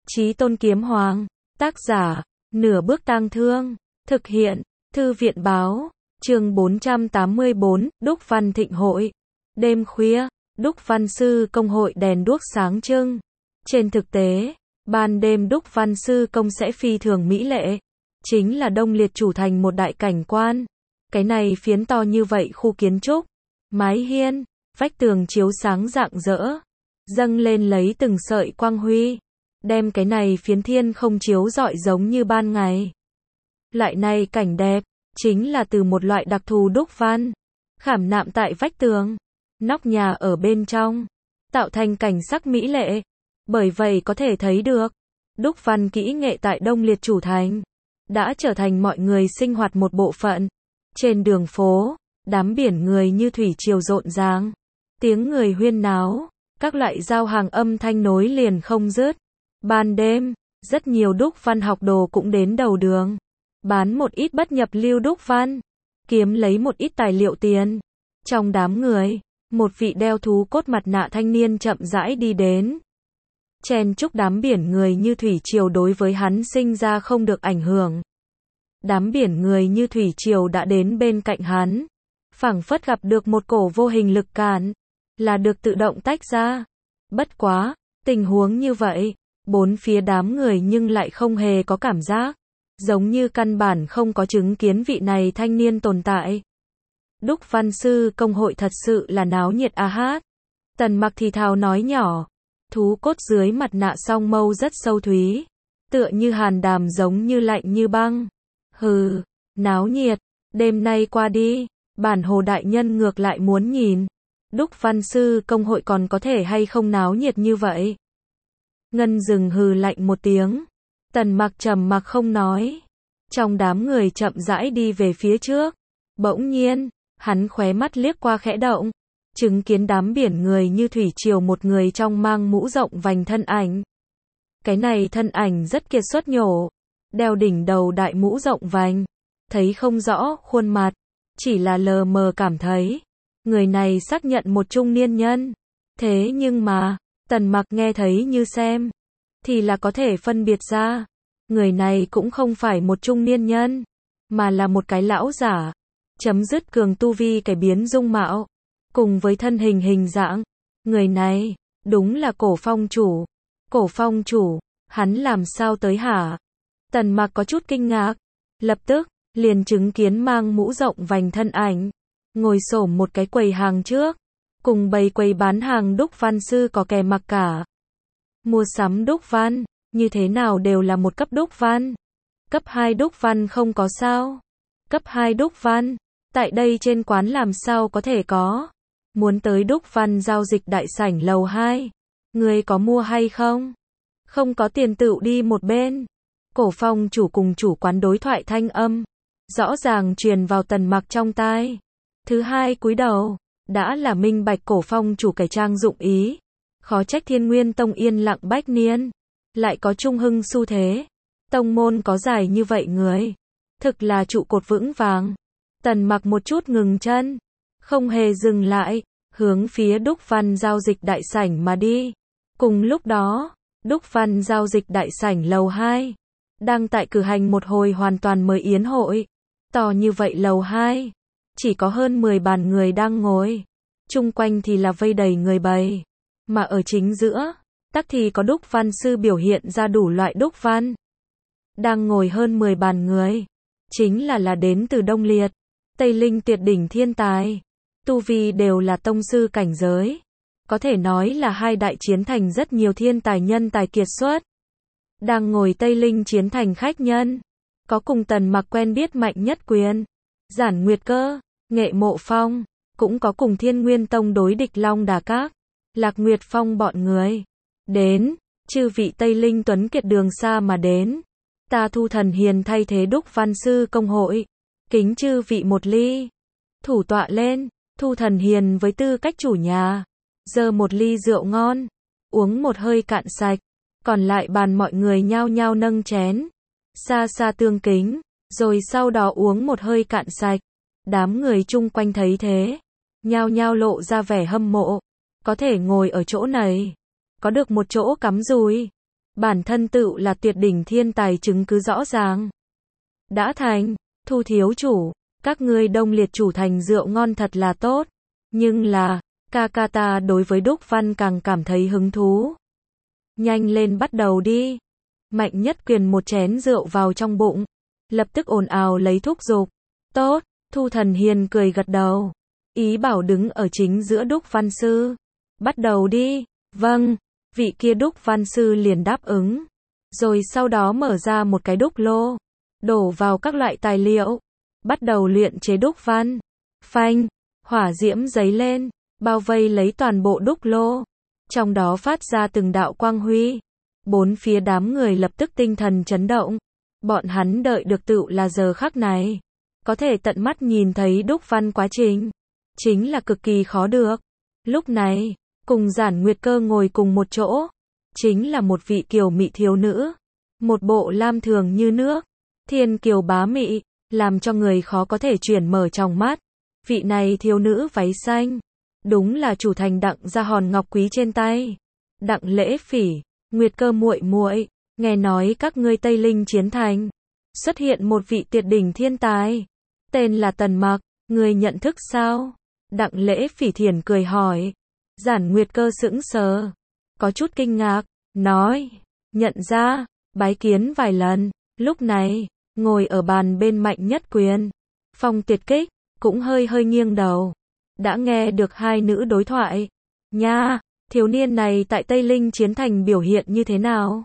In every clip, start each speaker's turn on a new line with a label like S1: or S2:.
S1: Chí Tôn Kiếm Hoàng, tác giả, Nửa Bước Tang Thương, thực hiện, Thư viện báo, chương 484, Đúc Văn Thịnh Hội. Đêm khuya, Đúc Văn Sư Công hội đèn đuốc sáng trưng. Trên thực tế, ban đêm Đúc Văn Sư Công sẽ phi thường mỹ lệ. Chính là Đông Liệt chủ thành một đại cảnh quan. Cái này phiến to như vậy khu kiến trúc, mái hiên, vách tường chiếu sáng rạng rỡ, dâng lên lấy từng sợi quang huy, đem cái này phiến thiên không chiếu rọi giống như ban ngày. Loại này cảnh đẹp, chính là từ một loại đặc thù đúc văn, khảm nạm tại vách tường, nóc nhà ở bên trong, tạo thành cảnh sắc mỹ lệ. Bởi vậy có thể thấy được, đúc văn kỹ nghệ tại Đông Liệt chủ thành, đã trở thành mọi người sinh hoạt một bộ phận. Trên đường phố, đám biển người như thủy triều rộn ràng, tiếng người huyên náo, các loại giao hàng âm thanh nối liền không dứt. Ban đêm, rất nhiều đúc văn học đồ cũng đến đầu đường, bán một ít bất nhập lưu đúc văn, kiếm lấy một ít tài liệu tiền. Trong đám người, một vị đeo thú cốt mặt nạ thanh niên chậm rãi đi đến. Chen chúc đám biển người như thủy triều đối với hắn sinh ra không được ảnh hưởng. Đám biển người như thủy triều đã đến bên cạnh hắn, phảng phất gặp được một cổ vô hình lực cản, là được tự động tách ra. Bất quá, tình huống như vậy, bốn phía đám người nhưng lại không hề có cảm giác, giống như căn bản không có chứng kiến vị này thanh niên tồn tại. Đúc Văn Sư Công hội thật sự là náo nhiệt a hát. Tần Mặc thì thào nói nhỏ, thú cốt dưới mặt nạ song mâu rất sâu thúy, tựa như hàn đàm giống như lạnh như băng. Hừ, náo nhiệt, đêm nay qua đi, bản hồ đại nhân ngược lại muốn nhìn, Đúc Văn Sư Công hội còn có thể hay không náo nhiệt như vậy. Ngân Dừng hừ lạnh một tiếng, Tần Mặc trầm mặc không nói. Trong đám người chậm rãi đi về phía trước, bỗng nhiên, hắn khóe mắt liếc qua khẽ động, chứng kiến đám biển người như thủy triều một người trong mang mũ rộng vành thân ảnh. Cái này thân ảnh rất kiệt xuất nhổ, đeo đỉnh đầu đại mũ rộng vành, thấy không rõ khuôn mặt, chỉ là lờ mờ cảm thấy, người này xác nhận một trung niên nhân. Thế nhưng mà, Tần Mặc nghe thấy như xem, thì là có thể phân biệt ra, người này cũng không phải một trung niên nhân, mà là một cái lão giả, chấm dứt cường tu vi cải biến dung mạo, cùng với thân hình hình dạng. Người này, đúng là Cổ Phong chủ. Cổ Phong chủ, hắn làm sao tới hả? Tần Mặc có chút kinh ngạc, lập tức, liền chứng kiến mang mũ rộng vành thân ảnh, ngồi xổm một cái quầy hàng trước, cùng bầy quầy bán hàng đúc văn sư có kẻ mặc cả. Mua sắm đúc văn, như thế nào đều là một cấp đúc văn. Cấp 2 đúc văn không có sao. Cấp 2 đúc văn, tại đây trên quán làm sao có thể có. Muốn tới đúc văn giao dịch đại sảnh lầu 2. Người có mua hay không? Không có tiền tựu đi một bên. Cổ Phong chủ cùng chủ quán đối thoại thanh âm, rõ ràng truyền vào Tần Mặc trong tai. Thứ hai cúi đầu, đã là minh bạch Cổ Phong chủ cải trang dụng ý. Khó trách Thiên Nguyên Tông yên lặng bách niên, lại có trung hưng xu thế. Tông môn có dài như vậy người, thực là trụ cột vững vàng. Tần Mặc một chút ngừng chân, không hề dừng lại, hướng phía đúc văn giao dịch đại sảnh mà đi. Cùng lúc đó, đúc văn giao dịch đại sảnh lầu 2 đang tại cử hành một hồi hoàn toàn mới yến hội. To như vậy lầu 2, chỉ có hơn 10 bàn người đang ngồi, chung quanh thì là vây đầy người bày, mà ở chính giữa, tắc thì có đúc văn sư biểu hiện ra đủ loại đúc văn. Đang ngồi hơn 10 bàn người, chính là đến từ Đông Liệt, Tây Linh tuyệt đỉnh thiên tài, tu vi đều là tông sư cảnh giới. Có thể nói là hai đại chiến thành rất nhiều thiên tài nhân tài kiệt xuất. Đang ngồi Tây Linh chiến thành khách nhân, có cùng Tần Mặc quen biết Mạnh Nhất Quyền, Giản Nguyệt Cơ, Nghệ Mộ Phong, cũng có cùng Thiên Nguyên Tông đối địch Long Đà Các, Lạc Nguyệt Phong bọn người. Đến, chư vị Tây Linh tuấn kiệt đường xa mà đến. Ta Thu Thần Hiền thay thế Đúc Văn Sư Công hội, kính chư vị một ly. Thủ tọa lên, Thu Thần Hiền với tư cách chủ nhà, giơ một ly rượu ngon, uống một hơi cạn sạch. Còn lại bàn mọi người nhao nhao nâng chén, xa xa tương kính, rồi sau đó uống một hơi cạn sạch. Đám người chung quanh thấy thế, nhao nhao lộ ra vẻ hâm mộ. Có thể ngồi ở chỗ này, có được một chỗ cắm dùi. bản thân tựu là tuyệt đỉnh thiên tài chứng cứ rõ ràng. Đã thành, Thu thiếu chủ, các ngươi Đông Liệt chủ thành rượu ngon thật là tốt, nhưng là, ca ca ta đối với Đúc Văn càng cảm thấy hứng thú. Nhanh lên bắt đầu đi. Mạnh Nhất Quyền một chén rượu vào trong bụng, lập tức ồn ào lấy thúc giục. Tốt, Thu Thần Hiền cười gật đầu, ý bảo đứng ở chính giữa Đúc Văn sư. Bắt đầu đi. Vâng, vị kia Đúc Văn sư liền đáp ứng. Rồi sau đó mở ra một cái đúc lô, đổ vào các loại tài liệu, bắt đầu luyện chế đúc văn. Phanh, hỏa diễm giấy lên, bao vây lấy toàn bộ đúc lô, trong đó phát ra từng đạo quang huy. Bốn phía đám người lập tức tinh thần chấn động. Bọn hắn đợi được tựu là giờ khắc này, có thể tận mắt nhìn thấy đúc văn quá trình, chính là cực kỳ khó được. Lúc này, cùng Giản Nguyệt Cơ ngồi cùng một chỗ, chính là một vị kiều mị thiếu nữ, một bộ lam thường như nước, thiên kiều bá mị, làm cho người khó có thể chuyển mở trong mắt. Vị này thiếu nữ váy xanh, đúng là chủ thành Đặng gia hòn ngọc quý trên tay. Đặng Lễ Phỉ, Nguyệt Cơ muội muội, nghe nói các ngươi Tây Linh chiến thành xuất hiện một vị tuyệt đỉnh thiên tài, tên là Tần Mặc, ngươi nhận thức sao? Đặng Lễ Phỉ thiền cười hỏi. Giản Nguyệt Cơ sững sờ, có chút kinh ngạc, nói, nhận ra, bái kiến vài lần. Lúc này, ngồi ở bàn bên Mạnh Nhất Quyền, Phong Tuyệt Kích, cũng hơi hơi nghiêng đầu, đã nghe được hai nữ đối thoại. Nha, thiếu niên này tại Tây Linh chiến thành biểu hiện như thế nào?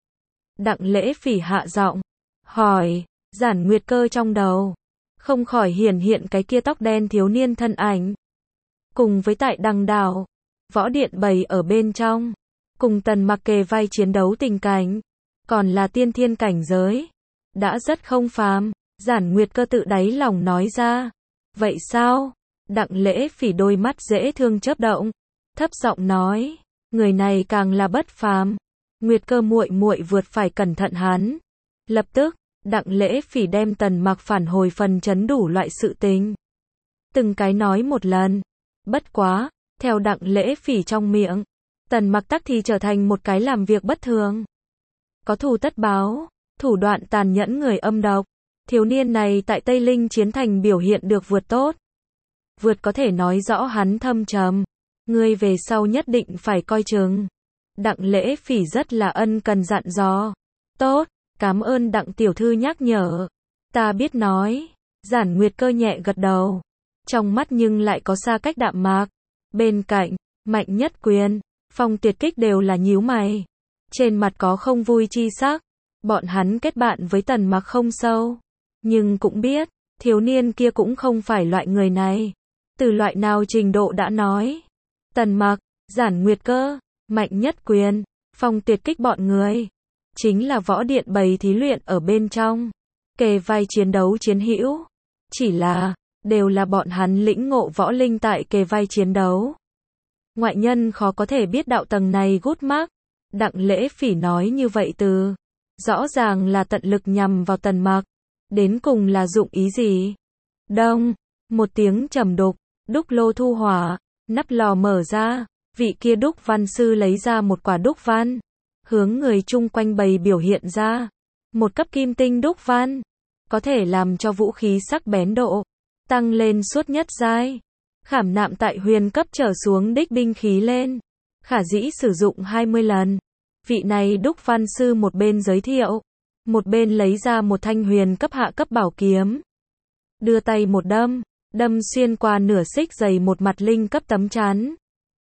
S1: Đặng Lễ Phỉ hạ giọng, hỏi. Giản Nguyệt Cơ trong đầu không khỏi hiển hiện cái kia tóc đen thiếu niên thân ảnh, cùng với tại Đằng Đảo, võ điện bày ở bên trong, cùng Tần Mặc kề vai chiến đấu tình cảnh, còn là tiên thiên cảnh giới, đã rất không phàm. Giản Nguyệt Cơ tự đáy lòng nói ra. Vậy sao? Đặng Lễ Phỉ đôi mắt dễ thương chớp động, thấp giọng nói, người này càng là bất phàm. Nguyệt Cơ muội muội vượt phải cẩn thận hắn. Lập tức, Đặng Lễ Phỉ đem Tần Mặc phản hồi phần chấn đủ loại sự tình, từng cái nói một lần. Bất quá, theo Đặng Lễ Phỉ trong miệng, Tần Mặc tắc thì trở thành một cái làm việc bất thường, có thù tất báo, thủ đoạn tàn nhẫn người âm độc. Thiếu niên này tại Tây Linh chiến thành biểu hiện được vượt tốt, vượt có thể nói rõ hắn thâm trầm, ngươi về sau nhất định phải coi chừng. Đặng Lễ Phỉ rất là ân cần dặn dò. Tốt, cảm ơn Đặng tiểu thư nhắc nhở, ta biết nói. Giản Nguyệt Cơ nhẹ gật đầu, trong mắt nhưng lại có xa cách đạm mạc. Bên cạnh, Mạnh Nhất Quyền, Phong Tuyệt Kích đều là nhíu mày, trên mặt có không vui chi sắc. Bọn hắn kết bạn với Tần Mặc không sâu, nhưng cũng biết, thiếu niên kia cũng không phải loại người này. Từ loại nào trình độ đã nói, Tần Mặc, Giản Nguyệt Cơ, Mạnh Nhất Quyền, Phong Tuyệt Kích bọn người, chính là võ điện bày thí luyện ở bên trong, kề vai chiến đấu chiến hữu. Chỉ là, đều là bọn hắn lĩnh ngộ võ linh tại kề vai chiến đấu. Ngoại nhân khó có thể biết đạo tầng này gút mác. Đặng Lễ Phỉ nói như vậy từ, rõ ràng là tận lực nhằm vào Tần Mặc. Đến cùng là dụng ý gì? Đông, một tiếng trầm đục, đúc lô thu hỏa, nắp lò mở ra, vị kia đúc văn sư lấy ra một quả đúc văn, hướng người chung quanh bày biểu hiện ra. Một cấp kim tinh đúc văn, có thể làm cho vũ khí sắc bén độ tăng lên suốt nhất giai, khảm nạm tại huyền cấp trở xuống đích binh khí lên, khả dĩ sử dụng 20 lần. Vị này đúc văn sư một bên giới thiệu, một bên lấy ra một thanh huyền cấp hạ cấp bảo kiếm, đưa tay một đâm, đâm xuyên qua nửa xích dày một mặt linh cấp tấm chắn.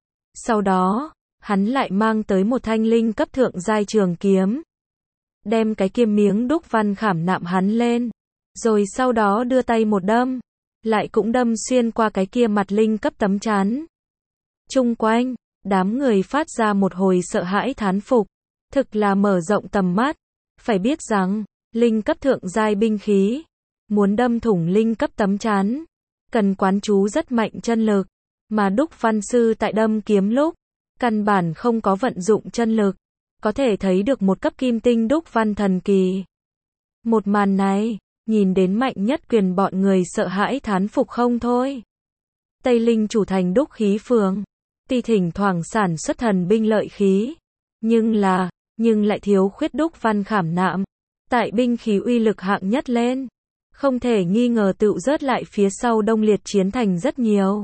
S1: Sau đó, hắn lại mang tới một thanh linh cấp thượng giai trường kiếm, đem cái kia miếng đúc văn khảm nạm hắn lên, rồi sau đó đưa tay một đâm, lại cũng đâm xuyên qua cái kia mặt linh cấp tấm chắn. Chung quanh, đám người phát ra một hồi sợ hãi thán phục, thực là mở rộng tầm mắt. Phải biết rằng, linh cấp thượng giai binh khí, muốn đâm thủng linh cấp tấm chắn, cần quán chú rất mạnh chân lực, mà đúc văn sư tại đâm kiếm lúc, căn bản không có vận dụng chân lực, có thể thấy được một cấp kim tinh đúc văn thần kỳ. Một màn này, nhìn đến Mạnh Nhất Quyền bọn người sợ hãi thán phục không thôi. Tây Linh chủ thành đúc khí phường, tuy thỉnh thoảng sản xuất thần binh lợi khí, nhưng là, nhưng lại thiếu khuyết đúc văn khảm nạm. Tại binh khí uy lực hạng nhất lên, không thể nghi ngờ tựu rớt lại phía sau Đông Liệt Chiến Thành rất nhiều.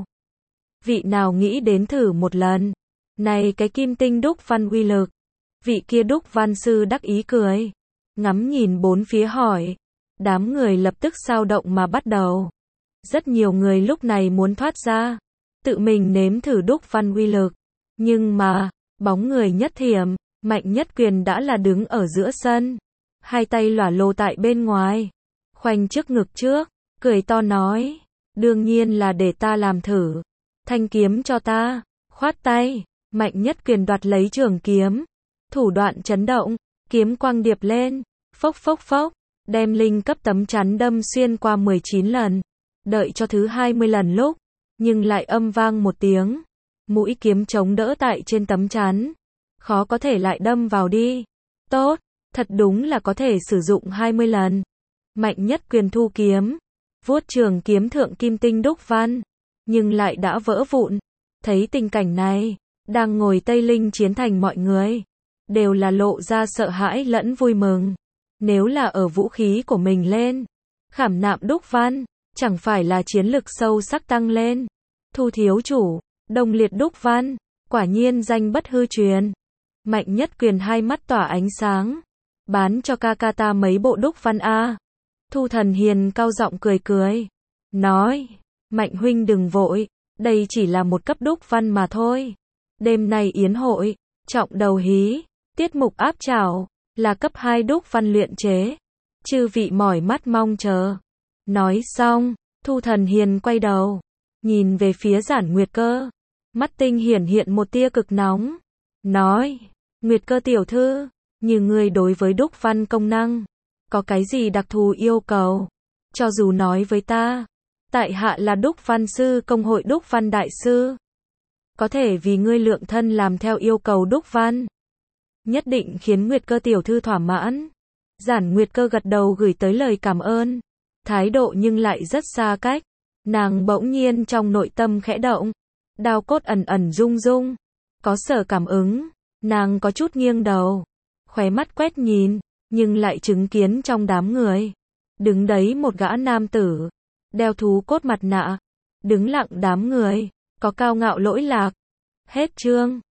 S1: Vị nào nghĩ đến thử một lần, này cái kim tinh đúc văn uy lực. Vị kia đúc văn sư đắc ý cười, ngắm nhìn bốn phía hỏi. Đám người lập tức xao động mà bắt đầu. Rất nhiều người lúc này muốn thoát ra, tự mình nếm thử đúc văn uy lực. Nhưng mà, bóng người nhất thiểm, Mạnh Nhất Quyền đã là đứng ở giữa sân, hai tay lỏa lồ tại bên ngoài, khoanh trước ngực trước, cười to nói, đương nhiên là để ta làm thử. Thanh kiếm cho ta. Khoát tay, Mạnh Nhất Quyền đoạt lấy trường kiếm, thủ đoạn chấn động, kiếm quang điệp lên, phốc phốc phốc, đem linh cấp tấm chắn đâm xuyên qua 19 lần. Đợi cho thứ 20 lần lúc, nhưng lại âm vang một tiếng, mũi kiếm chống đỡ tại trên tấm chắn, khó có thể lại đâm vào đi. Tốt, thật đúng là có thể sử dụng 20 lần. Mạnh Nhất Quyền thu kiếm, vuốt trường kiếm thượng kim tinh đúc văn, nhưng lại đã vỡ vụn. Thấy tình cảnh này, đang ngồi Tây Linh Chiến Thành mọi người, đều là lộ ra sợ hãi lẫn vui mừng. Nếu là ở vũ khí của mình lên, khảm nạm đúc văn, chẳng phải là chiến lực sâu sắc tăng lên. Thu thiếu chủ, Đông Liệt đúc văn, quả nhiên danh bất hư truyền. Mạnh Nhất Quyền hai mắt tỏa ánh sáng, bán cho ca ca ta mấy bộ đúc văn a. Thu Thần Hiền cao giọng cười cười, nói, Mạnh huynh đừng vội, đây chỉ là một cấp đúc văn mà thôi. Đêm nay yến hội, trọng đầu hí, tiết mục áp trảo, là cấp 2 đúc văn luyện chế. Chư vị mỏi mắt mong chờ. Nói xong, Thu Thần Hiền quay đầu, nhìn về phía Giản Nguyệt Cơ. Mắt tinh hiển hiện một tia cực nóng. Nói, Nguyệt Cơ tiểu thư, như người đối với đúc văn công năng, có cái gì đặc thù yêu cầu? Cho dù nói với ta, tại hạ là đúc văn sư công hội đúc văn đại sư. Có thể vì ngươi lượng thân làm theo yêu cầu đúc văn. Nhất định khiến Nguyệt Cơ tiểu thư thỏa mãn. Giản Nguyệt Cơ gật đầu gửi tới lời cảm ơn. Thái độ nhưng lại rất xa cách. Nàng bỗng nhiên trong nội tâm khẽ động. Đao cốt ẩn ẩn rung rung. Có sở cảm ứng. Nàng có chút nghiêng đầu. Khóe mắt quét nhìn. Nhưng lại chứng kiến trong đám người. Đứng đấy một gã nam tử. Đeo thú cốt mặt nạ. Đứng lặng đám người. Có cao ngạo lỗi lạc. Hết chương.